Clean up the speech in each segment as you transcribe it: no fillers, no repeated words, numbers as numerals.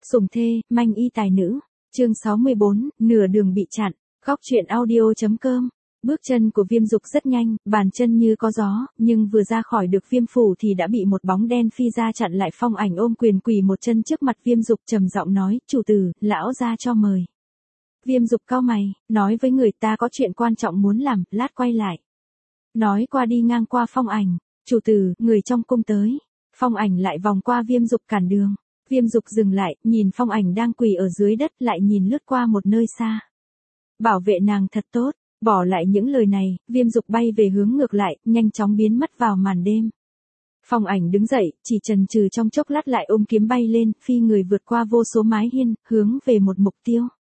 Sủng thê, manh y tài nữ. Chương 64, nửa đường bị chặn. Góc truyện audio.com. Bước chân của Viêm Dục rất nhanh, bàn chân như có gió, nhưng vừa ra khỏi được Viêm phủ thì đã bị một bóng đen phi ra chặn lại. Phong Ảnh ôm quyền quỳ một chân trước mặt Viêm Dục, trầm giọng nói: "Chủ tử, lão gia cho mời." Viêm Dục cau mày, nói với người: "Ta có chuyện quan trọng muốn làm, lát quay lại." Nói qua đi ngang qua Phong Ảnh: "Chủ tử, người trong cung tới." Phong Ảnh lại vòng qua Viêm Dục cản đường. Viêm Dục dừng lại, nhìn Phong Ảnh đang quỳ ở dưới đất, lại nhìn lướt qua một nơi xa. "Bảo vệ nàng thật tốt." Bỏ lại những lời này, Viêm Dục bay về hướng ngược lại, nhanh chóng biến mất vào màn đêm. Phong Ảnh đứng dậy, chỉ chần chừ trong chốc lát lại ôm kiếm bay lên, phi người vượt qua vô số mái hiên, hướng về một mục tiêu.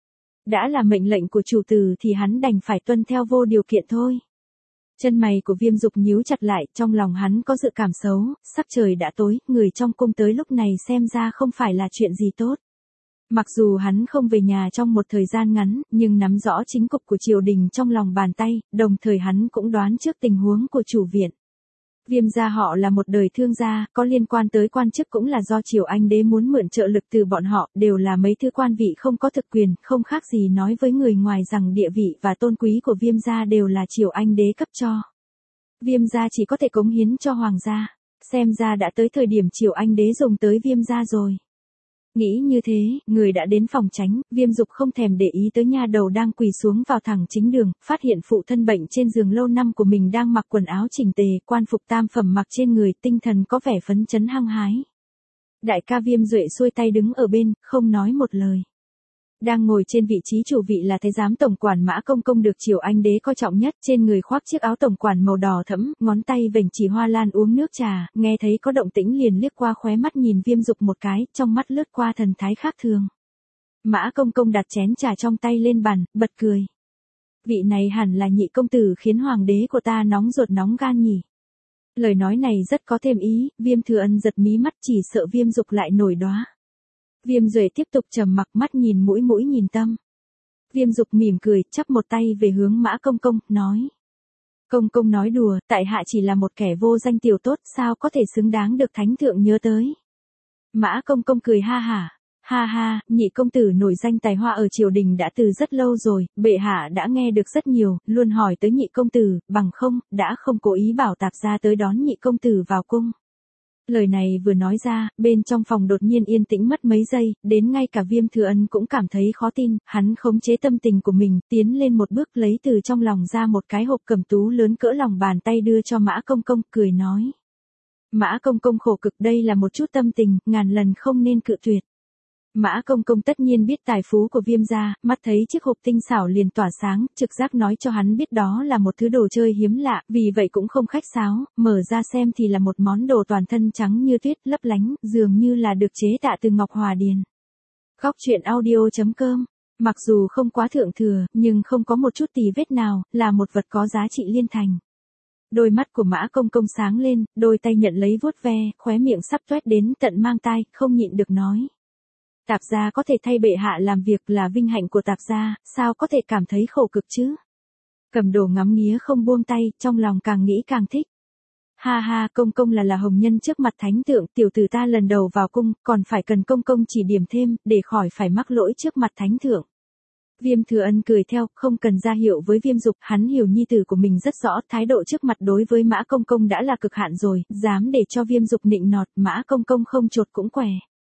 Đã là mệnh lệnh của chủ tử thì hắn đành phải tuân theo vô điều kiện thôi. Chân mày của Viêm Dục nhíu chặt lại, trong lòng hắn có dự cảm xấu, sắc trời đã tối, người trong cung tới lúc này xem ra không phải là chuyện gì tốt. Mặc dù hắn không về nhà trong một thời gian ngắn, nhưng nắm rõ chính cục của triều đình trong lòng bàn tay, đồng thời hắn cũng đoán trước tình huống của chủ viện. Viêm gia họ là một đời thương gia, có liên quan tới quan chức cũng là do Triều Anh đế muốn mượn trợ lực từ bọn họ, đều là mấy thứ quan vị không có thực quyền, không khác gì nói với người ngoài rằng địa vị và tôn quý của Viêm gia đều là Triều Anh đế cấp cho. Viêm gia chỉ có thể cống hiến cho hoàng gia, xem ra đã tới thời điểm Triều Anh đế dùng tới Viêm gia rồi. Nghĩ như thế, người đã đến phòng tránh, Viêm Dục không thèm để ý tới nha đầu đang quỳ xuống vào thẳng chính đường, phát hiện phụ thân bệnh trên giường lâu năm của mình đang mặc quần áo chỉnh tề, quan phục tam phẩm mặc trên người, tinh thần có vẻ phấn chấn hăng hái. Đại ca Viêm Duệ xuôi tay đứng ở bên, không nói một lời. Đang ngồi trên vị trí chủ vị là thái giám tổng quản Mã Công Công được Triều Anh đế coi trọng nhất, trên người khoác chiếc áo tổng quản màu đỏ thẫm, ngón tay vểnh chỉ hoa lan uống nước trà, nghe thấy có động tĩnh liền liếc qua khóe mắt nhìn Viêm Dục một cái, trong mắt lướt qua thần thái khác thường. Mã Công Công đặt chén trà trong tay lên bàn, bật cười. Vị này hẳn là nhị công tử khiến hoàng đế của ta nóng ruột nóng gan nhỉ. Lời nói này rất có thêm ý, Viêm Thừa Ân giật mí mắt, chỉ sợ Viêm Dục lại nổi đóa. Viêm Duệ tiếp tục trầm mặc, mắt nhìn mũi nhìn tâm. Viêm Dục mỉm cười, chắp một tay về hướng Mã Công Công, nói. Công công nói đùa, tại hạ chỉ là một kẻ vô danh tiểu tốt, sao có thể xứng đáng được thánh thượng nhớ tới. Mã Công Công cười ha hả. Ha ha, nhị công tử nổi danh tài hoa ở triều đình đã từ rất lâu rồi, bệ hạ đã nghe được rất nhiều, luôn hỏi tới nhị công tử, bằng không, đã không cố ý bảo tạp gia tới đón nhị công tử vào cung. Lời này vừa nói ra, bên trong phòng đột nhiên yên tĩnh mất mấy giây, đến ngay cả Viêm Thừa Ân cũng cảm thấy khó tin, hắn khống chế tâm tình của mình, tiến lên một bước lấy từ trong lòng ra một cái hộp cẩm tú lớn cỡ lòng bàn tay đưa cho Mã Công Công, cười nói. Mã Công Công khổ cực, đây là một chút tâm tình, ngàn lần không nên cự tuyệt. Mã Công Công tất nhiên biết tài phú của Viêm gia, mắt thấy chiếc hộp tinh xảo liền tỏa sáng, trực giác nói cho hắn biết đó là một thứ đồ chơi hiếm lạ, vì vậy cũng không khách sáo, mở ra xem thì là một món đồ toàn thân trắng như tuyết, lấp lánh, dường như là được chế tạ từ ngọc hòa điền. Góc truyện audio.com. Mặc dù không quá thượng thừa, nhưng không có một chút tì vết nào, là một vật có giá trị liên thành. Đôi mắt của Mã Công Công sáng lên, đôi tay nhận lấy vuốt ve, khóe miệng sắp toét đến tận mang tai, không nhịn được nói. Tạp gia có thể thay bệ hạ làm việc là vinh hạnh của tạp gia, sao có thể cảm thấy khổ cực chứ? Cầm đồ ngắm nghía không buông tay, trong lòng càng nghĩ càng thích. Ha ha, công công là hồng nhân trước mặt thánh thượng, tiểu tử ta lần đầu vào cung, còn phải cần công công chỉ điểm thêm, để khỏi phải mắc lỗi trước mặt thánh thượng. Viêm Thừa Ân cười theo, không cần ra hiệu với Viêm Dục, hắn hiểu nhi tử của mình rất rõ, thái độ trước mặt đối với Mã Công Công đã là cực hạn rồi, dám để cho Viêm Dục nịnh nọt, Mã Công Công không chột cũng què.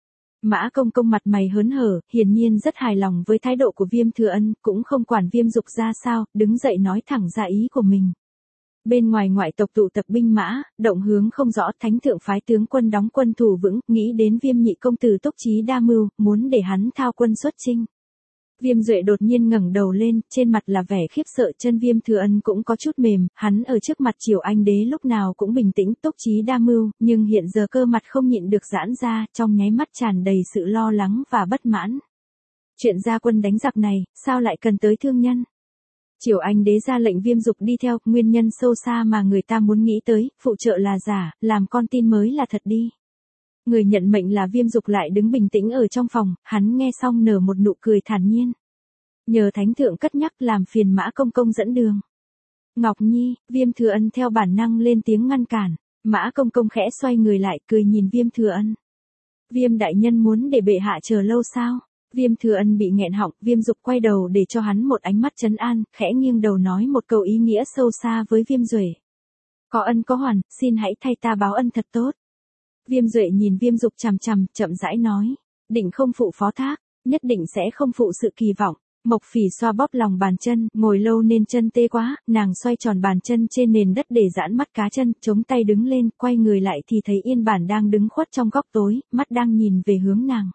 Mã Công Công mặt mày hớn hở, hiển nhiên rất hài lòng với thái độ của Viêm Thừa Ân, cũng không quản Viêm Dục ra sao, đứng dậy nói thẳng ra ý của mình. Bên ngoài ngoại tộc tụ tập binh mã, động hướng không rõ, thánh thượng phái tướng quân đóng quân thủ vững, nghĩ đến Viêm nhị công tử túc trí đa mưu, muốn để hắn thao quân xuất chinh. Viêm Duệ đột nhiên ngẩng đầu lên, trên mặt là vẻ khiếp sợ, chân Viêm Thừa Ân cũng có chút mềm, hắn ở trước mặt Triều Anh đế lúc nào cũng bình tĩnh, túc trí đa mưu, nhưng hiện giờ cơ mặt không nhịn được giãn ra, trong nháy mắt tràn đầy sự lo lắng và bất mãn. Chuyện ra quân đánh giặc này, sao lại cần tới thương nhân? Triều Anh đế ra lệnh Viêm Dục đi theo, nguyên nhân sâu xa mà người ta muốn nghĩ tới, phụ trợ là giả, làm con tin mới là thật đi. Người nhận mệnh là Viêm Dục lại đứng bình tĩnh ở trong phòng, hắn nghe xong nở một nụ cười thản nhiên. Nhờ thánh thượng cất nhắc làm phiền Mã Công Công dẫn đường. Ngọc Nhi, Viêm Thừa Ân theo bản năng lên tiếng ngăn cản, Mã Công Công khẽ xoay người lại cười nhìn Viêm Thừa Ân. Viêm đại nhân muốn để bệ hạ chờ lâu sao? Viêm Thừa Ân bị nghẹn họng, Viêm Dục quay đầu để cho hắn một ánh mắt trấn an, khẽ nghiêng đầu nói một câu ý nghĩa sâu xa với Viêm Duệ. Có ân có hoàn, xin hãy thay ta báo ân thật tốt. Viêm Duệ nhìn Viêm Dục chằm chằm, chậm rãi nói, định không phụ phó thác, nhất định sẽ không phụ sự kỳ vọng. Mộc Phỉ xoa bóp lòng bàn chân, ngồi lâu nên chân tê quá, nàng xoay tròn bàn chân trên nền đất để giãn mắt cá chân, chống tay đứng lên, quay người lại thì thấy Yên Bản đang đứng khuất trong góc tối, mắt đang nhìn về hướng nàng.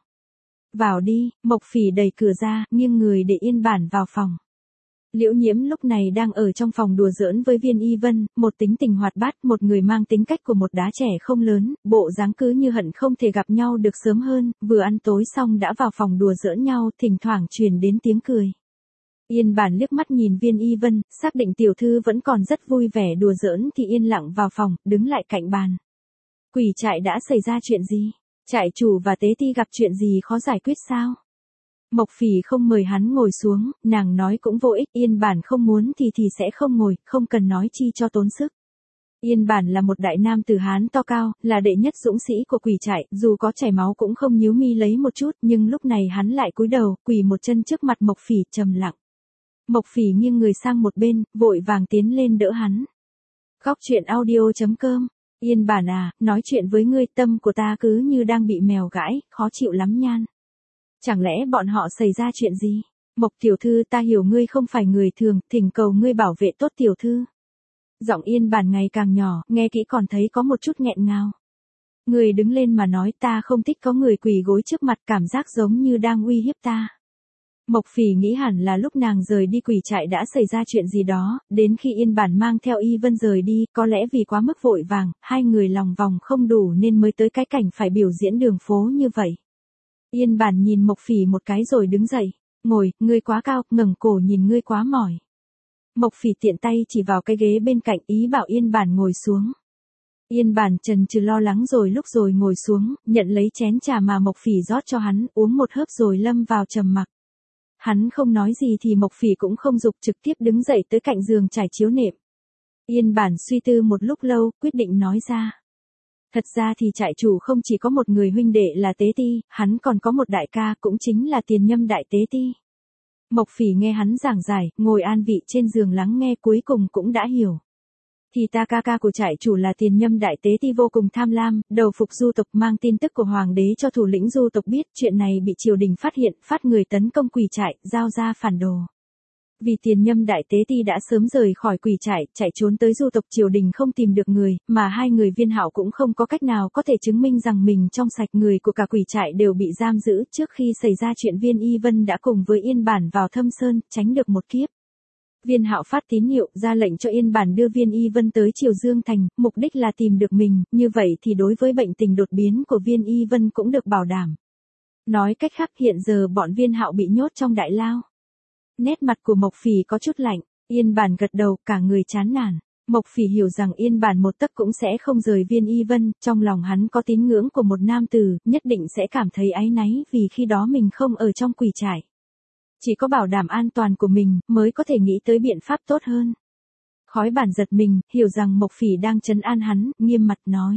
Vào đi, Mộc Phỉ đẩy cửa ra, nghiêng người để Yên Bản vào phòng. Liễu Nhiễm lúc này đang ở trong phòng đùa giỡn với Viên Y Vân, một tính tình hoạt bát, một người mang tính cách của một đá trẻ không lớn, bộ dáng cứ như hận không thể gặp nhau được sớm hơn, vừa ăn tối xong đã vào phòng đùa giỡn nhau, thỉnh thoảng truyền đến tiếng cười. Yên Bản liếc mắt nhìn Viên Y Vân, xác định tiểu thư vẫn còn rất vui vẻ đùa giỡn thì yên lặng vào phòng, đứng lại cạnh bàn. Quỷ trại đã xảy ra chuyện gì? Trại chủ và tế ti gặp chuyện gì khó giải quyết sao? Mộc Phỉ không mời hắn ngồi xuống, nàng nói cũng vô ích, Yên Bản không muốn thì sẽ không ngồi, không cần nói chi cho tốn sức. Yên Bản là một đại nam tử Hán to cao, là đệ nhất dũng sĩ của quỷ trại, dù có chảy máu cũng không nhíu mi lấy một chút, nhưng lúc này hắn lại cúi đầu, quỳ một chân trước mặt Mộc Phỉ, trầm lặng. Mộc Phỉ nghiêng người sang một bên, vội vàng tiến lên đỡ hắn. Góc truyện audio.com. Yên Bản à, nói chuyện với ngươi, tâm của ta cứ như đang bị mèo gãi, khó chịu lắm nhan. Chẳng lẽ bọn họ xảy ra chuyện gì? Mộc tiểu thư, ta hiểu ngươi không phải người thường, thỉnh cầu ngươi bảo vệ tốt tiểu thư. Giọng Yên Bản ngày càng nhỏ, nghe kỹ còn thấy có một chút nghẹn ngào. Người đứng lên mà nói, ta không thích có người quỳ gối trước mặt, cảm giác giống như đang uy hiếp ta. Mộc Phỉ nghĩ hẳn là lúc nàng rời đi quỷ trại đã xảy ra chuyện gì đó, đến khi Yên Bản mang theo Y Vân rời đi, có lẽ vì quá mức vội vàng, hai người lòng vòng không đủ nên mới tới cái cảnh phải biểu diễn đường phố như vậy. Yên Bản nhìn Mộc Phỉ một cái rồi đứng dậy, ngồi, ngươi quá cao, ngẩng cổ nhìn ngươi quá mỏi. Mộc Phỉ tiện tay chỉ vào cái ghế bên cạnh, ý bảo Yên Bản ngồi xuống. Yên Bản chần chừ lo lắng rồi ngồi xuống, nhận lấy chén trà mà Mộc Phỉ rót cho hắn, uống một hớp rồi lâm vào trầm mặc. Hắn không nói gì thì Mộc Phỉ cũng không giục, trực tiếp đứng dậy tới cạnh giường trải chiếu nệm. Yên Bản suy tư một lúc lâu, quyết định nói ra. Thật ra thì trại chủ không chỉ có một người huynh đệ là Tế Ti, hắn còn có một đại ca cũng chính là Tiền Nhâm đại Tế Ti. Mộc Phỉ nghe hắn giảng giải, ngồi an vị trên giường lắng nghe cuối cùng cũng đã hiểu. Thì ta ca của trại chủ là Tiền Nhâm đại Tế Ti vô cùng tham lam, đầu phục du tộc, mang tin tức của hoàng đế cho thủ lĩnh du tộc biết, chuyện này bị triều đình phát hiện, phát người tấn công quỷ trại, giao ra phản đồ. Vì Tiền Nhâm đại Tế Ti đã sớm rời khỏi quỷ trại, chạy trốn tới du tộc, triều đình không tìm được người, mà hai người Viên Hạo cũng không có cách nào có thể chứng minh rằng mình trong sạch, người của cả quỷ trại đều bị giam giữ. Trước khi xảy ra chuyện, Viên Y Vân đã cùng với Yên Bản vào Thâm Sơn, tránh được một kiếp. Viên Hạo phát tín hiệu, ra lệnh cho Yên Bản đưa Viên Y Vân tới Triều Dương Thành, mục đích là tìm được mình, như vậy thì đối với bệnh tình đột biến của Viên Y Vân cũng được bảo đảm. Nói cách khác, hiện giờ bọn Viên Hạo bị nhốt trong đại lao. Nét mặt của Mộc Phỉ có chút lạnh, Yên Bản gật đầu, cả người chán nản. Mộc Phỉ hiểu rằng Yên Bản một tấc cũng sẽ không rời Viên Y Vân, trong lòng hắn có tín ngưỡng của một nam tử, nhất định sẽ cảm thấy áy náy vì khi đó mình không ở trong quỷ trại. Chỉ có bảo đảm an toàn của mình, mới có thể nghĩ tới biện pháp tốt hơn. Khói Bản giật mình, hiểu rằng Mộc Phỉ đang trấn an hắn, nghiêm mặt nói.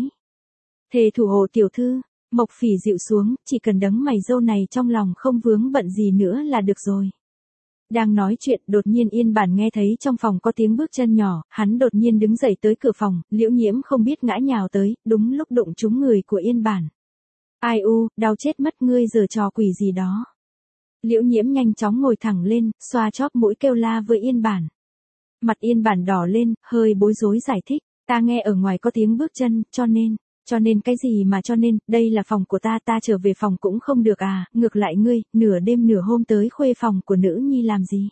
Thề thủ hộ tiểu thư. Mộc Phỉ dịu xuống, chỉ cần đấng mày râu này trong lòng không vướng bận gì nữa là được rồi. Đang nói chuyện, đột nhiên Yên Bản nghe thấy trong phòng có tiếng bước chân nhỏ, hắn đột nhiên đứng dậy tới cửa phòng, Liễu Nhiễm không biết ngã nhào tới, đúng lúc đụng trúng người của Yên Bản. Ai u, đau chết mất, ngươi giở trò quỷ gì đó. Liễu Nhiễm nhanh chóng ngồi thẳng lên, xoa chóp mũi kêu la với Yên Bản. Mặt Yên Bản đỏ lên, hơi bối rối giải thích, ta nghe ở ngoài có tiếng bước chân, cho nên cái gì mà cho nên, đây là phòng của ta trở về phòng cũng không được à, ngược lại ngươi, nửa đêm nửa hôm tới khuê phòng của nữ nhi làm gì?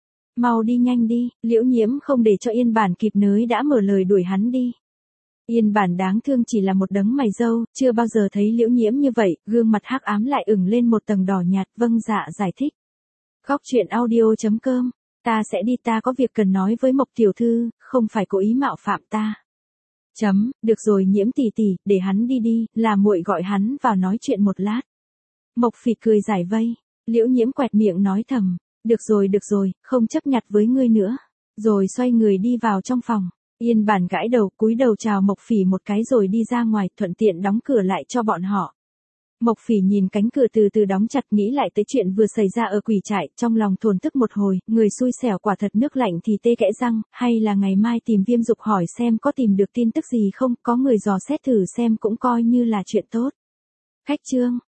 Mau đi, nhanh đi. Liễu Nhiễm không để cho Yên Bản kịp nới đã mở lời đuổi hắn đi. Yên Bản đáng thương chỉ là một đấng mày râu, chưa bao giờ thấy Liễu Nhiễm như vậy, gương mặt hắc ám lại ửng lên một tầng đỏ nhạt, vâng dạ giải thích. Góc truyện audio.com, ta sẽ đi, ta có việc cần nói với Mộc tiểu thư, không phải cố ý mạo phạm ta. Được rồi Nhiễm tỷ tỷ, để hắn đi đi, là muội gọi hắn vào nói chuyện một lát. Mộc Phỉ cười giải vây, Liễu Nhiễm quẹt miệng nói thầm, được rồi, không chấp nhặt với ngươi nữa. Rồi xoay người đi vào trong phòng. Yên Bản gãi đầu, cúi đầu chào Mộc Phỉ một cái rồi đi ra ngoài, thuận tiện đóng cửa lại cho bọn họ. Mộc Phỉ nhìn cánh cửa từ từ đóng chặt, nghĩ lại tới chuyện vừa xảy ra ở quỷ trại, trong lòng thổn thức một hồi, người xui xẻo quả thật, nước lạnh thì tê kẽ răng, hay là ngày mai tìm Viêm Dục hỏi xem có tìm được tin tức gì không, có người dò xét thử xem cũng coi như là chuyện tốt. Khách chương